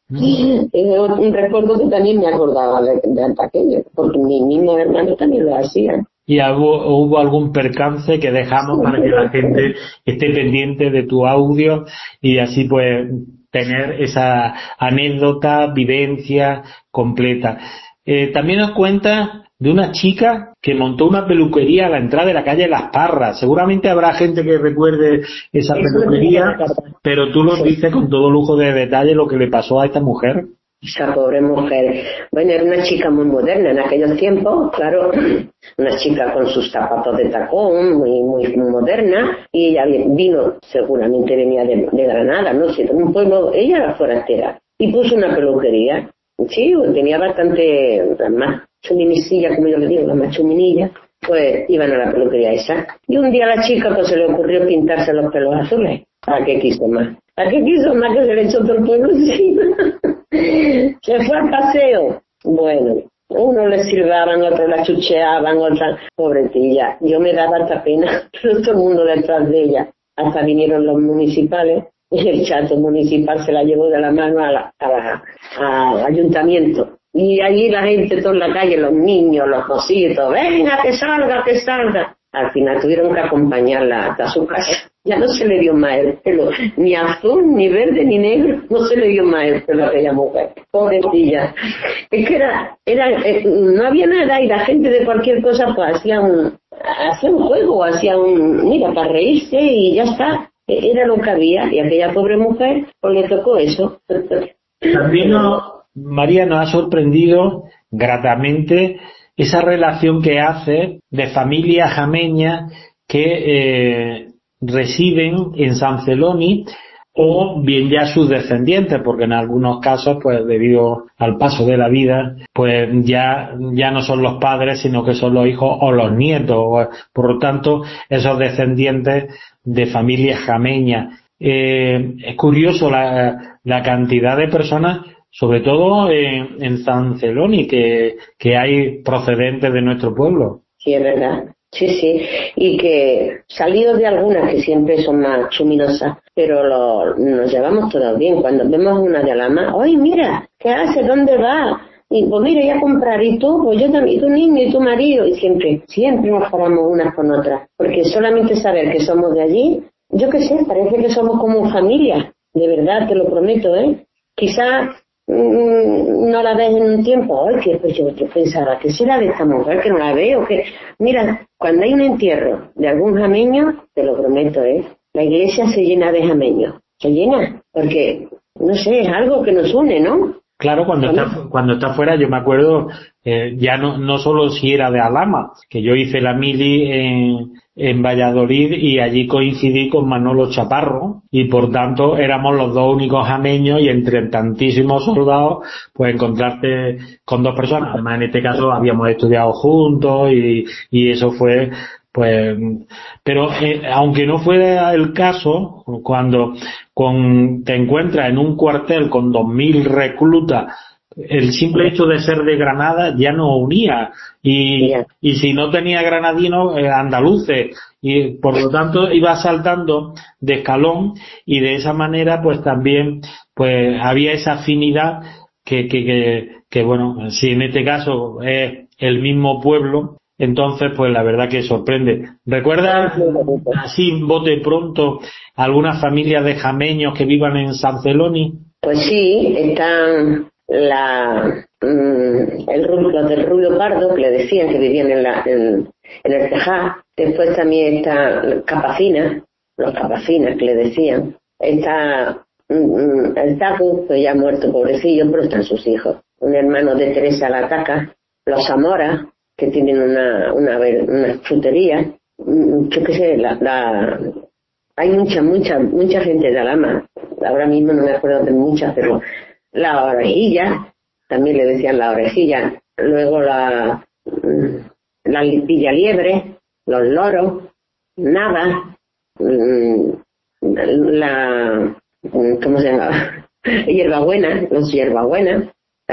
Es un recuerdo que también me acordaba de aquello, porque mi mismo hermano también lo hacía. ¿Y hubo algún percance que dejamos para que la gente esté pendiente de tu audio y así pues tener esa anécdota, vivencia completa? También nos cuenta de una chica que montó una peluquería a la entrada de la calle Las Parras. Seguramente habrá gente que recuerde esa peluquería, pero tú nos dices con todo lujo de detalle lo que le pasó a esta mujer. Esa pobre mujer. Bueno, era una chica muy moderna en aquellos tiempos, claro, una chica con sus zapatos de tacón, muy moderna, y ella seguramente venía de Granada, no sé, de un pueblo, ella era forastera, y puso una peluquería. Sí, tenía bastante, más chuminicilla, como yo le digo, la más chuminilla, pues iban a la peluquería esa. Y un día a la chica pues se le ocurrió pintarse los pelos azules. ¿Para qué quiso más? ¿Para qué quiso más que se le echó todo el pueblo encima? Se fue al paseo. Bueno, uno le silbaban, otros la chucheaban, otra pobrecilla. Yo me daba harta pena, pero todo el mundo detrás de ella. Hasta vinieron los municipales y el chato municipal se la llevó de la mano al ayuntamiento. Y allí la gente, toda en la calle, los niños, los cositos, venga, que salga, que salga. Al final tuvieron que acompañarla hasta su casa. Ya no se le dio más el pelo, ni azul, ni verde, ni negro, no se le dio más el pelo a aquella mujer. Pobrecilla. Es que no había nada y la gente de cualquier cosa pues hacía un juego, mira, para reírse y ya está. Era lo que había y aquella pobre mujer pues le tocó eso. También María nos ha sorprendido gratamente esa relación que hace de familias jameñas que residen en San Celoni o bien ya sus descendientes, porque en algunos casos, pues debido al paso de la vida, pues ya no son los padres, sino que son los hijos o los nietos, por lo tanto, esos descendientes de familias jameñas. Es curioso la cantidad de personas, sobre todo en San Celoni, que hay procedentes de nuestro pueblo. Sí, es verdad. Sí, y que salidos de algunas que siempre son más chuminosas, pero nos llevamos todos bien. Cuando vemos una de Alhama, ¡ay, mira! ¿Qué hace? ¿Dónde va? Y pues mira, ya a comprar, y tú, pues yo también, y tu niño, y tu marido, y siempre nos paramos unas con otras, porque solamente saber que somos de allí, yo qué sé, parece que somos como familia, de verdad, te lo prometo, Quizás no la ves en un tiempo, ay, que pues yo pensaba que será de esta mujer que no la veo, que mira, cuando hay un entierro de algún jameño, te lo prometo, la iglesia se llena de jameños, se llena, porque no sé, es algo que nos une, ¿no? Claro, cuando está fuera, yo me acuerdo, ya no solo si era de Alhama, que yo hice la mili en Valladolid y allí coincidí con Manolo Chaparro y por tanto éramos los dos únicos jameños y entre tantísimos soldados pues encontrarte con dos personas. Además en este caso habíamos estudiado juntos y eso fue pues, pero aunque no fuera el caso, cuando te encuentras en un cuartel con 2.000 reclutas, el simple hecho de ser de Granada ya nos unía y si no tenía granadinos, andaluces, y por lo tanto iba saltando de escalón y de esa manera pues también pues había esa afinidad que bueno, si en este caso es el mismo pueblo, entonces pues la verdad que sorprende. ¿Recuerdas así bote pronto algunas familias de jameños que vivan en San Celoni? Pues sí, están los del Rubio Pardo, que le decían que vivían en el Tejá. Después también está los Capacinas que le decían. Está el Tacu, que ya ha muerto, pobrecillo, pero están sus hijos. Un hermano de Teresa Lataca, los Zamora, que tienen una frutería. Yo qué sé, hay mucha gente de Alhama. Ahora mismo no me acuerdo de muchas, pero la Orejilla, también le decían la Orejilla. Luego la Villaliebre, los Loros, Nava, ¿cómo se llama? Los Hierbabuena,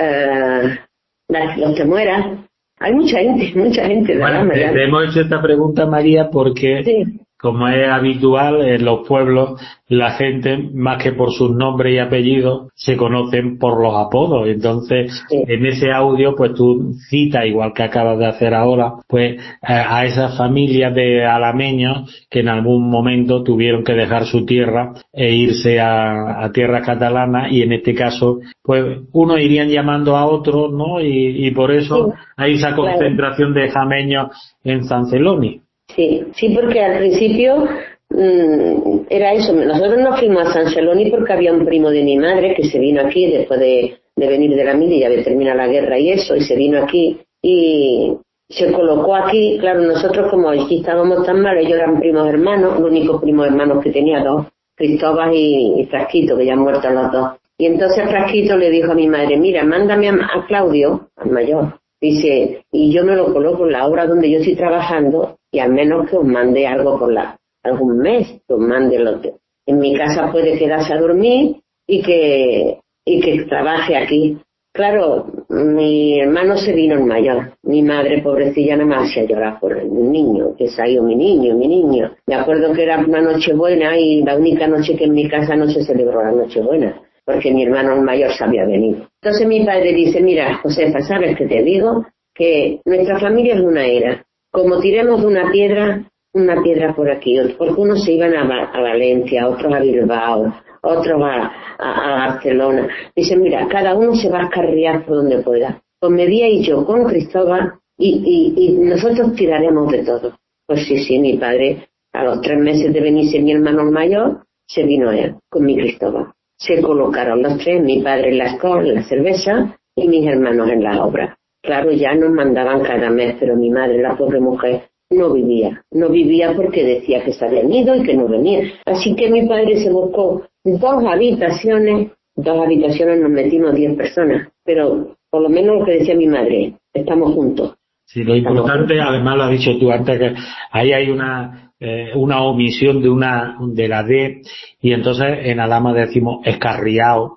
los Temueras. Hay mucha gente de Alhama. Te hemos hecho esta pregunta, María, porque sí, como es habitual en los pueblos, la gente, más que por sus nombres y apellidos, se conocen por los apodos. Entonces, sí, en ese audio, pues tú citas, igual que acabas de hacer ahora, pues a esas familias de alameños que en algún momento tuvieron que dejar su tierra e irse a tierras catalanas, y en este caso, pues unos irían llamando a otros, ¿no? Y por eso sí, hay esa concentración, claro, de jameños en San Celoni. Sí, porque al principio era eso. Nosotros nos fuimos a San Celoni porque había un primo de mi madre que se vino aquí después de venir de la mili, ya había terminado la guerra y eso, y se vino aquí y se colocó aquí. Claro, nosotros como aquí estábamos tan mal, ellos eran primos hermanos, los únicos primos hermanos que tenía, dos, Cristóbal y Frasquito, que ya han muerto los dos. Y entonces Frasquito le dijo a mi madre, mira, mándame a Claudio, al mayor, Dice, y yo me lo coloco en la obra donde yo estoy trabajando, y al menos que os mande algo algún mes, que os mande lo que en mi casa puede quedarse a dormir y que trabaje aquí. Claro, mi hermano se vino el mayor. Mi madre, pobrecilla, nada más hacía llorar por el niño, que salió mi niño. Me acuerdo que era una Nochebuena y la única noche que en mi casa no se celebró la Nochebuena, porque mi hermano el mayor se había venido. Entonces mi padre dice, mira, Josefa, ¿sabes qué te digo? Que nuestra familia es una era. Como tiremos de una piedra por aquí, porque unos se iban a Valencia, otros a Bilbao, otros a Barcelona. Dicen, mira, cada uno se va a escarriar por donde pueda. Pues me vi ahí yo con Cristóbal y nosotros tiraremos de todo. Pues sí, mi padre, a los 3 meses de venirse mi hermano mayor, se vino él con mi Cristóbal. Se colocaron los 3, mi padre en la escuela, en la cerveza, y mis hermanos en la obra. Claro, ya nos mandaban cada mes, pero mi madre, la pobre mujer, no vivía porque decía que se habían ido y que no venía. Así que mi padre se buscó 2 habitaciones nos metimos 10 personas, pero por lo menos lo que decía mi madre, estamos juntos. Sí, lo importante, además lo has dicho tú antes, que ahí hay una omisión de la D, y entonces en Alhama decimos escarriado,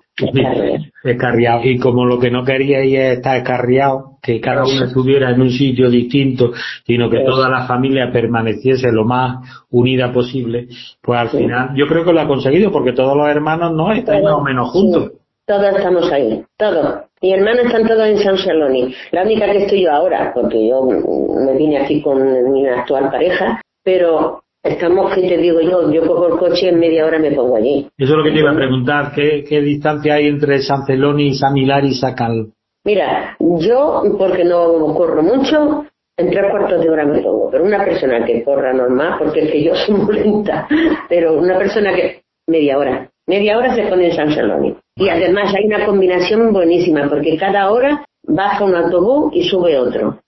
y como lo que no queríais es estar escarriado, que cada uno estuviera en un sitio distinto, sino que toda la familia permaneciese lo más unida posible, pues al final yo creo que lo ha conseguido, porque todos los hermanos no están más o menos juntos. Sí, todos estamos ahí, todos. Mi hermano están todos en San Celoni. La única que estoy yo ahora, porque yo me vine aquí con mi actual pareja, pero estamos, que te digo yo cojo el coche y en media hora me pongo allí. Eso es lo que te iba a preguntar, ¿qué distancia hay entre San Celoni, San Hilari y Sacal? Mira, yo, porque no corro mucho, en 3/4 de hora me pongo, pero una persona que corra normal, porque es que yo soy muy lenta, pero una persona que media hora se pone en San Celoni. Y además hay una combinación buenísima, porque cada hora baja un autobús y sube otro,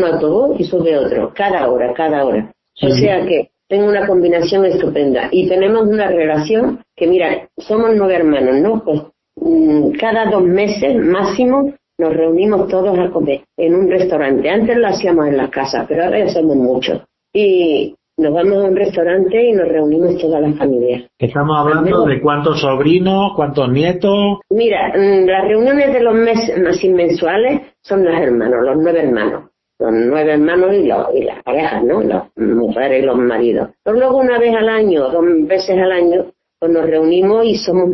cada hora. O sea que tengo una combinación estupenda. Y tenemos una relación que, mira, somos 9 hermanos, ¿no? Pues cada 2 meses máximo nos reunimos todos a comer en un restaurante. Antes lo hacíamos en las casas, pero ahora ya somos muchos. Y nos vamos a un restaurante y nos reunimos todas las familias. Estamos hablando de cuántos sobrinos, cuántos nietos. Mira, las reuniones de los meses más mensuales son los hermanos, los 9 hermanos. Los 9 hermanos y las parejas, ¿no? Las mujeres y los maridos. Pero luego una vez al año, 2 veces al año, pues nos reunimos y somos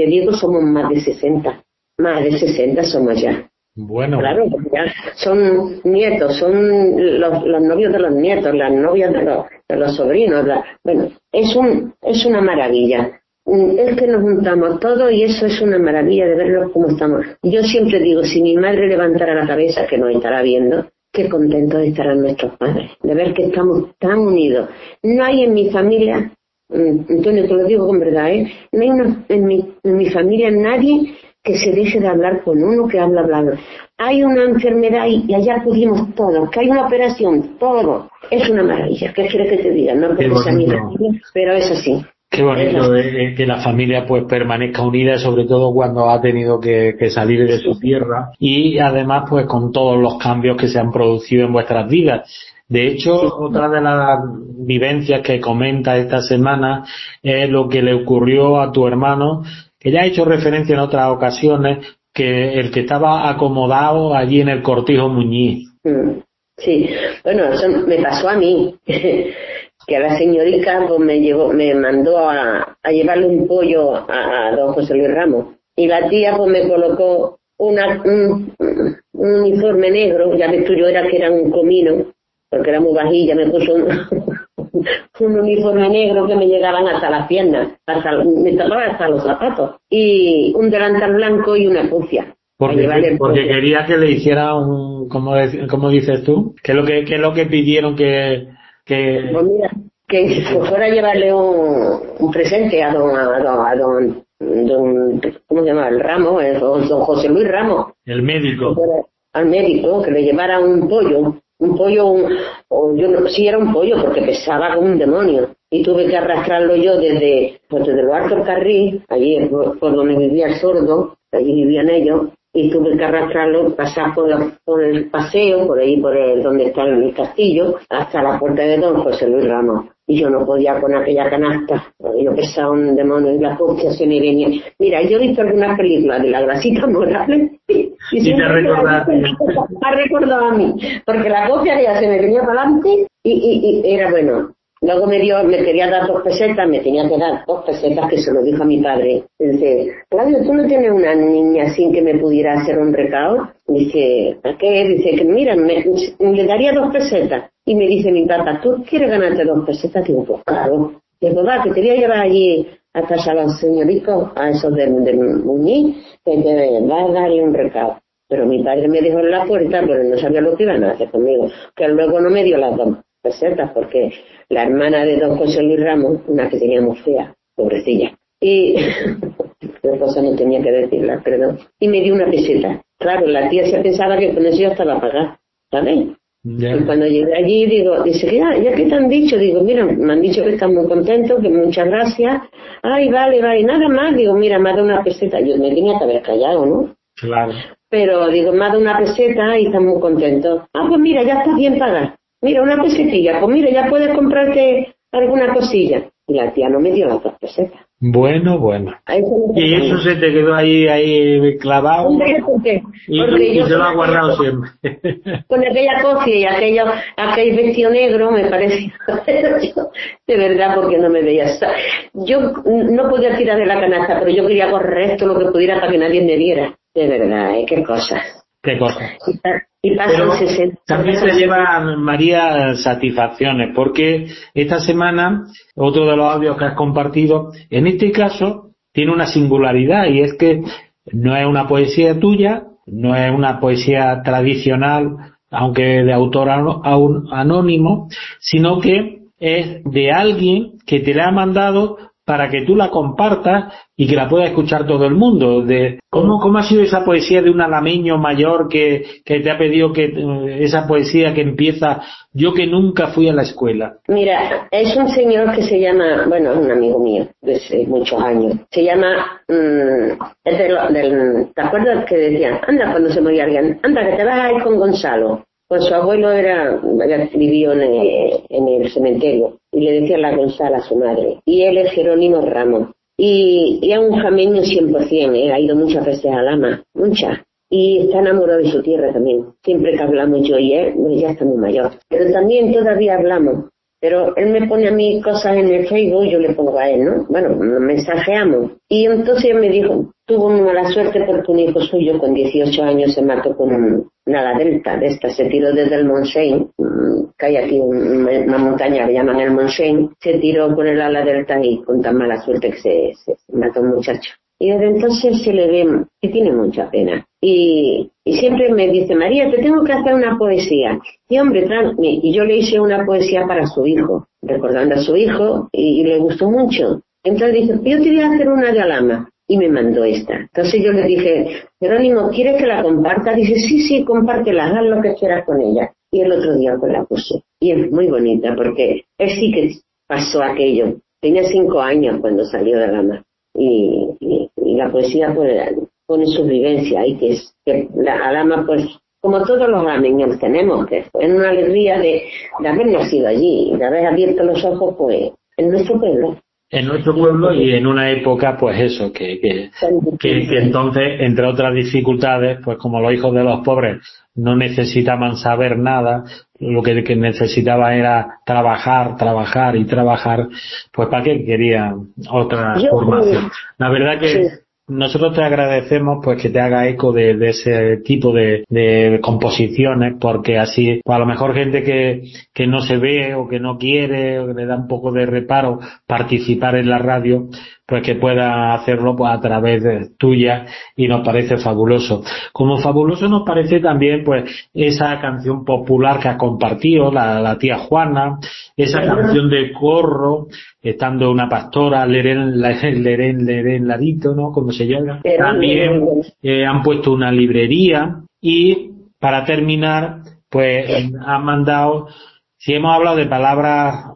más de 60. Más de 60 somos ya. Bueno. Claro, ya son nietos, son los novios de los nietos, las novias de los sobrinos. Bueno, es una maravilla. Es que nos juntamos todos y eso es una maravilla de verlos como estamos. Yo siempre digo, si mi madre levantara la cabeza, que nos estará viendo, qué contentos estarán nuestros padres, de ver que estamos tan unidos. No hay en mi familia, Antonio, te lo digo con verdad, no hay en mi familia nadie que se deje de hablar con uno, que habla. Hay una enfermedad y allá acudimos todos, que hay una operación, todo. Es una maravilla, ¿qué quieres que te diga? No porque sea mi familia, pero es así. Qué bonito que la familia pues permanezca unida, sobre todo cuando ha tenido que salir de su tierra, y además pues con todos los cambios que se han producido en vuestras vidas. De hecho, otra de las vivencias que comenta esta semana es lo que le ocurrió a tu hermano, que ya ha hecho referencia en otras ocasiones, que el que estaba acomodado allí en el Cortijo Muñiz. Sí, bueno, eso me pasó a mí. Que la señorita pues me mandó a llevarle un pollo a don José Luis Ramos, y la tía pues me colocó un uniforme negro, ya ves tú, yo era un comino, porque era muy bajilla, me puso un uniforme negro que me llegaban hasta las piernas, me tapaba hasta los zapatos, y un delantal blanco y una pufia. Porque quería que le hiciera ¿cómo dices tú? ¿Qué es lo que pidieron que Pues mira, que fuera a llevarle un presente a don ¿cómo se llama? El Ramos, don José Luis Ramos. El médico. Al médico, que le llevara un pollo, yo no sé si era un pollo porque pesaba como un demonio. Y tuve que arrastrarlo yo desde lo alto del carril, allí por donde vivía el sordo, allí vivían ellos, y tuve que arrastrarlo, pasar por el paseo, por ahí, donde está el castillo, hasta la puerta de Don José Luis Ramos. Y yo no podía con aquella canasta, yo pesaba un demonio y la copia se me venía. Mira, yo he visto algunas películas de la Grasita Morales y te recordaste. Me ha recordado a mí, porque la copia ya se me venía para adelante y era bueno. Luego me quería dar 2 pesetas, me tenía que dar 2 pesetas, que se lo dijo a mi padre. Dice, Claudio, ¿tú no tienes una niña sin que me pudiera hacer un recado? Dice, ¿a qué? Dice, que mira, le daría 2 pesetas. Y me dice mi papá, ¿tú quieres ganarte 2 pesetas? Digo, pues claro. Digo, va, que te voy a llevar allí a casa de los señoritos, a esos de Muñiz, que te va a darle un recado. Pero mi padre me dejó en la puerta, pero no sabía lo que iban a hacer conmigo. Que luego no me dio las 2 pesetas, porque la hermana de don José Luis Ramos, una que tenía muy fea, pobrecilla, y qué cosa no tenía que decirla, perdón, y me dio 1 peseta. Claro, la tía se pensaba que con eso ya estaba pagada, ¿sabes? Yeah. Y cuando llegué allí, dice que ya que te han dicho, digo, mira, me han dicho que están muy contentos, que muchas gracias, ay, vale, nada más, digo, mira, me ha dado 1 peseta, yo me tenía que haber callado, ¿no? Claro. Pero digo, me ha dado 1 peseta y están muy contentos. Ah, pues mira, ya estás bien pagada. Mira, 1 pesetilla, pues mira, ya puedes comprarte alguna cosilla. Y la tía no me dio las 2 pesetas. Bueno. Y eso se te quedó ahí clavado. Porque y se lo ha guardado siempre. Con aquella cofia y aquel vestido negro, me parece. De verdad, porque no me veía. Yo no podía tirar de la canasta, pero yo quería correr todo lo que pudiera para que nadie me viera. De verdad, qué cosas. Qué cosas. Y pasan 60. También se lleva, María, satisfacciones, porque esta semana, otro de los audios que has compartido, en este caso, tiene una singularidad, y es que no es una poesía tuya, no es una poesía tradicional, aunque de autor anónimo, sino que es de alguien que te la ha mandado para que tú la compartas y que la pueda escuchar todo el mundo. ¿Cómo ha sido esa poesía de un alameño mayor que te ha pedido que esa poesía que empieza, yo que nunca fui a la escuela? Mira, es un señor que se llama, bueno, es un amigo mío desde muchos años, se llama, es ¿te acuerdas que decían, anda cuando se moría alguien, anda que te vas a ir con Gonzalo? Pues su abuelo vivió en el cementerio y le decía la Gonzala a su madre. Y él es Jerónimo Ramos. Y es un jameño 100%, ha ido muchas veces a Lama, muchas. Y está enamorado de su tierra también. Siempre que hablamos yo y él, ya está muy mayor. Pero también todavía hablamos. Pero él me pone a mí cosas en el Facebook, yo le pongo a él, ¿no? Bueno, nos mensajeamos. Y entonces él me dijo, tuvo una mala suerte porque un hijo suyo con 18 años se mató con una gadelta de esta, se tiró desde el Montseny, que hay aquí una montaña que llaman el Montseny, se tiró con el ala delta y con tan mala suerte que se mató un muchacho. Y desde entonces se le ve que tiene mucha pena. Y siempre me dice, María, te tengo que hacer una poesía. Y hombre, y yo le hice una poesía para su hijo, recordando a su hijo, y le gustó mucho. Entonces dije, yo te voy a hacer una de Alama. Y me mandó esta. Entonces yo le dije, Jerónimo, ¿quieres que la comparta? Dice, sí, compártela, haz lo que quieras con ella. Y el otro día pues la puse. Y es muy bonita porque él sí que pasó aquello. Tenía 5 años cuando salió de Alama. Y la poesía pues pone su vivencia y que la Alama pues como todos los alameños tenemos, que fue una alegría de haber nacido allí, de haber abierto los ojos pues en nuestro pueblo. En nuestro pueblo y en una época, pues eso, que entonces, entre otras dificultades, pues como los hijos de los pobres no necesitaban saber nada, lo que necesitaban era trabajar, pues ¿para qué querían otra formación? La verdad que sí. Nosotros te agradecemos pues que te haga eco de ese tipo de composiciones, porque así pues a lo mejor gente que no se ve o que no quiere o que le da un poco de reparo participar en la radio, pues que pueda hacerlo pues a través de tuya, y nos parece fabuloso. Como fabuloso nos parece también pues esa canción popular que has compartido, la tía Juana, esa canción de corro, estando una pastora, lerén, ladito, ¿no? Como se llama. También han puesto una librería, y para terminar, pues han mandado, si hemos hablado de palabras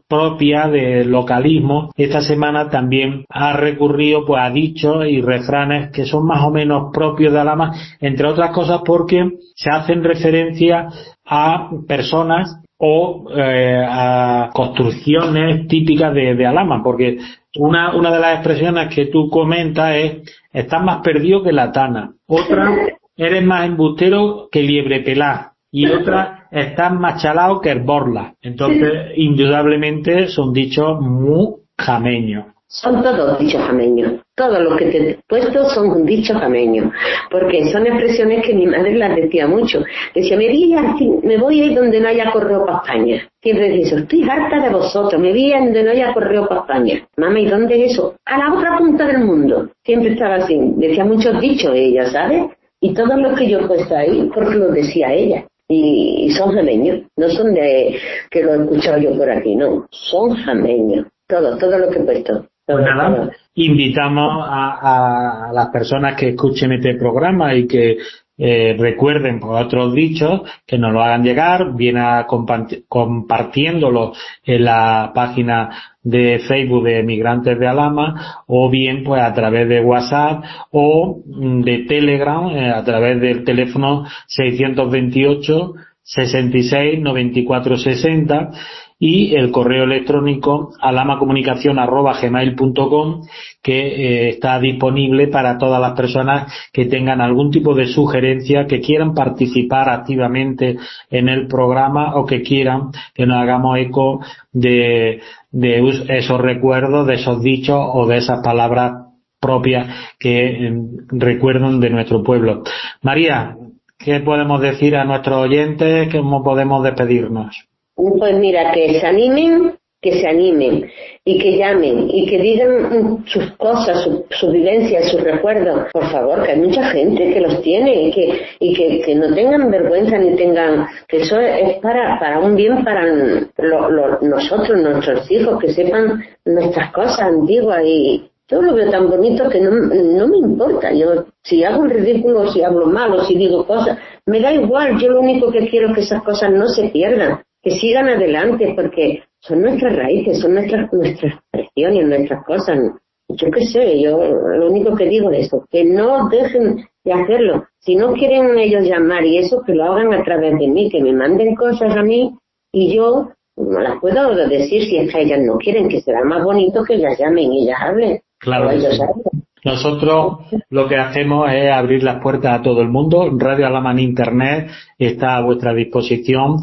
propia de localismo, esta semana también ha recurrido pues a dichos y refranes que son más o menos propios de Alhama, entre otras cosas porque se hacen referencia a personas o a construcciones típicas de Alhama, porque una de las expresiones que tú comentas es: estás más perdido que la tana. Otra: eres más embustero que liebre pelá. Y otra: estás más chalao que el borla. Entonces, indudablemente son dichos muy jameños. Son todos dichos jameños. Todo lo que te he puesto son dichos jameños. Porque son expresiones que mi madre las decía mucho. Decía: me voy a ir donde no haya correo para España. Siempre decía: estoy harta de vosotros, me voy a ir donde no haya correo para España. Mamá, ¿y dónde es eso? A la otra punta del mundo. Siempre estaba así. Decía muchos dichos ella, ¿sabes? Y todos los que yo he puesto ahí, porque los decía ella. Y son jameños. No son de que lo he escuchado yo por aquí, no. Son jameños. Todo lo que he puesto. Pues nada, invitamos a las personas que escuchen este programa y que recuerden por otros dichos, que nos lo hagan llegar, bien compartiéndolo en la página de Facebook de Migrantes de Alhama, o bien pues a través de WhatsApp o de Telegram, a través del teléfono 628 66 94 60 y el correo electrónico alhamacomunicacion@gmail.com, que está disponible para todas las personas que tengan algún tipo de sugerencia, que quieran participar activamente en el programa o que quieran que nos hagamos eco de esos recuerdos, de esos dichos o de esas palabras propias que recuerdan de nuestro pueblo. María, ¿qué podemos decir a nuestros oyentes? ¿Cómo podemos despedirnos? Pues mira, que se animen y que llamen y que digan sus cosas, sus vivencias, sus recuerdos. Por favor, que hay mucha gente que los tiene y que no tengan vergüenza ni tengan, que eso es para un bien para nosotros, nuestros hijos, que sepan nuestras cosas antiguas. Y yo lo veo tan bonito que no me importa. Yo, si hago el ridículo, si hablo mal o si digo cosas, me da igual. Yo lo único que quiero es que esas cosas no se pierdan, que sigan adelante, porque son nuestras raíces, son nuestras expresiones, nuestras cosas. Yo qué sé, yo lo único que digo es eso, que no dejen de hacerlo. Si no quieren ellos llamar y eso, que lo hagan a través de mí, que me manden cosas a mí y yo no las puedo decir si es que ellas no quieren, que será más bonito que ellas llamen y ellas hablen. Claro. Nosotros lo que hacemos es abrir las puertas a todo el mundo. Radio Alhama en Internet está a vuestra disposición.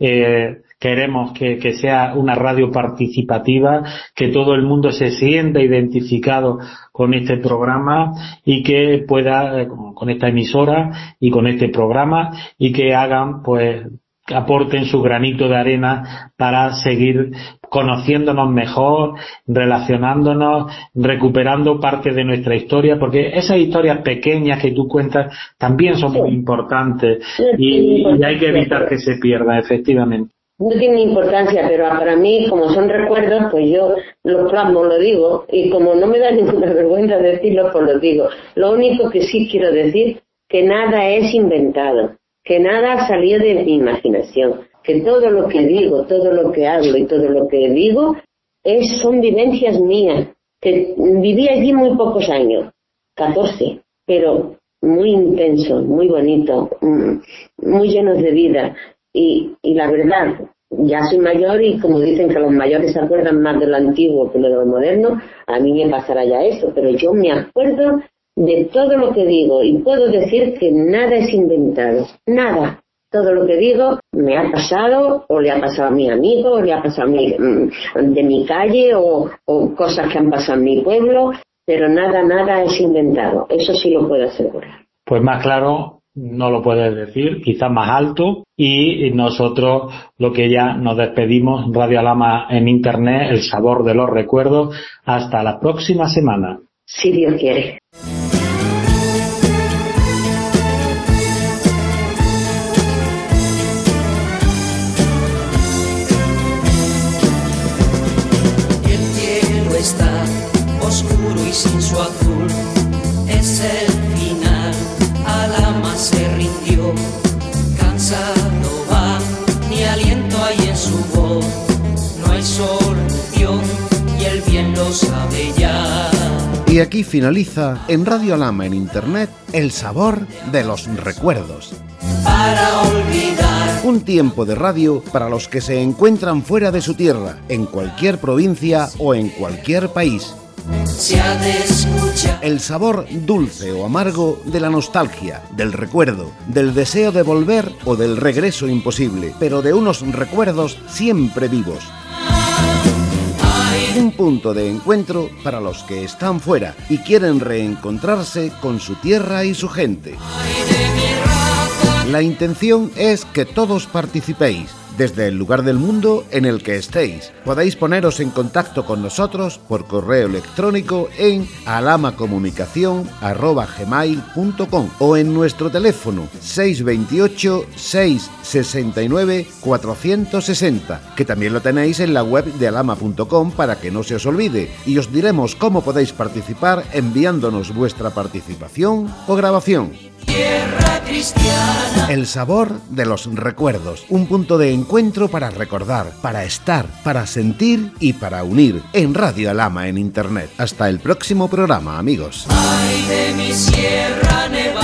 Queremos que sea una radio participativa, que todo el mundo se sienta identificado con este programa y que pueda, con esta emisora y con este programa, y que hagan, pues, aporten su granito de arena para seguir conociéndonos mejor, relacionándonos, recuperando parte de nuestra historia, porque esas historias pequeñas que tú cuentas también son muy importantes y hay que evitar que se pierdan, efectivamente. No tiene importancia, pero para mí, como son recuerdos, pues yo los plasmo, lo digo, y como no me da ninguna vergüenza decirlo, pues lo digo. Lo único que sí quiero decir, que nada es inventado, que nada salió de mi imaginación, que todo lo que digo, todo lo que hablo y todo lo que digo son vivencias mías, que viví allí muy pocos años, 14, pero muy intenso, muy bonito, muy llenos de vida. Y la verdad, ya soy mayor y como dicen que los mayores se acuerdan más de lo antiguo que de lo moderno, a mí me pasará ya eso, pero yo me acuerdo de todo lo que digo y puedo decir que nada es inventado, nada. Todo lo que digo me ha pasado, o le ha pasado a mi amigo, o le ha pasado a mí, de mi calle, o cosas que han pasado en mi pueblo, pero nada es inventado. Eso sí lo puedo asegurar. Pues más claro no lo puedes decir, quizás más alto, y nosotros lo que ya nos despedimos, Radio Alhama en Internet, el sabor de los recuerdos, hasta la próxima semana. Si Dios quiere. Está oscuro y sin su azul, es el final, Alhama se rindió, cansado va, ni aliento hay en su voz, no hay sol Y aquí finaliza en Radio Alhama en Internet El sabor de los recuerdos. Para olvidar. Un tiempo de radio para los que se encuentran fuera de su tierra, en cualquier provincia o en cualquier país. Se ha de escuchar. El sabor dulce o amargo de la nostalgia, del recuerdo, del deseo de volver o del regreso imposible, pero de unos recuerdos siempre vivos. Un punto de encuentro para los que están fuera y quieren reencontrarse con su tierra y su gente. La intención es que todos participéis, desde el lugar del mundo en el que estéis. Podéis poneros en contacto con nosotros por correo electrónico en alhamacomunicacion@gmail.com o en nuestro teléfono 628 669 460, que también lo tenéis en la web de alhama.com para que no se os olvide, y os diremos cómo podéis participar enviándonos vuestra participación o grabación. Tierra cristiana. El sabor de los recuerdos, un punto de encuentro para recordar, para estar, para sentir y para unir en Radio Alhama en Internet. Hasta el próximo programa, amigos. Ay de mi sierra nevada.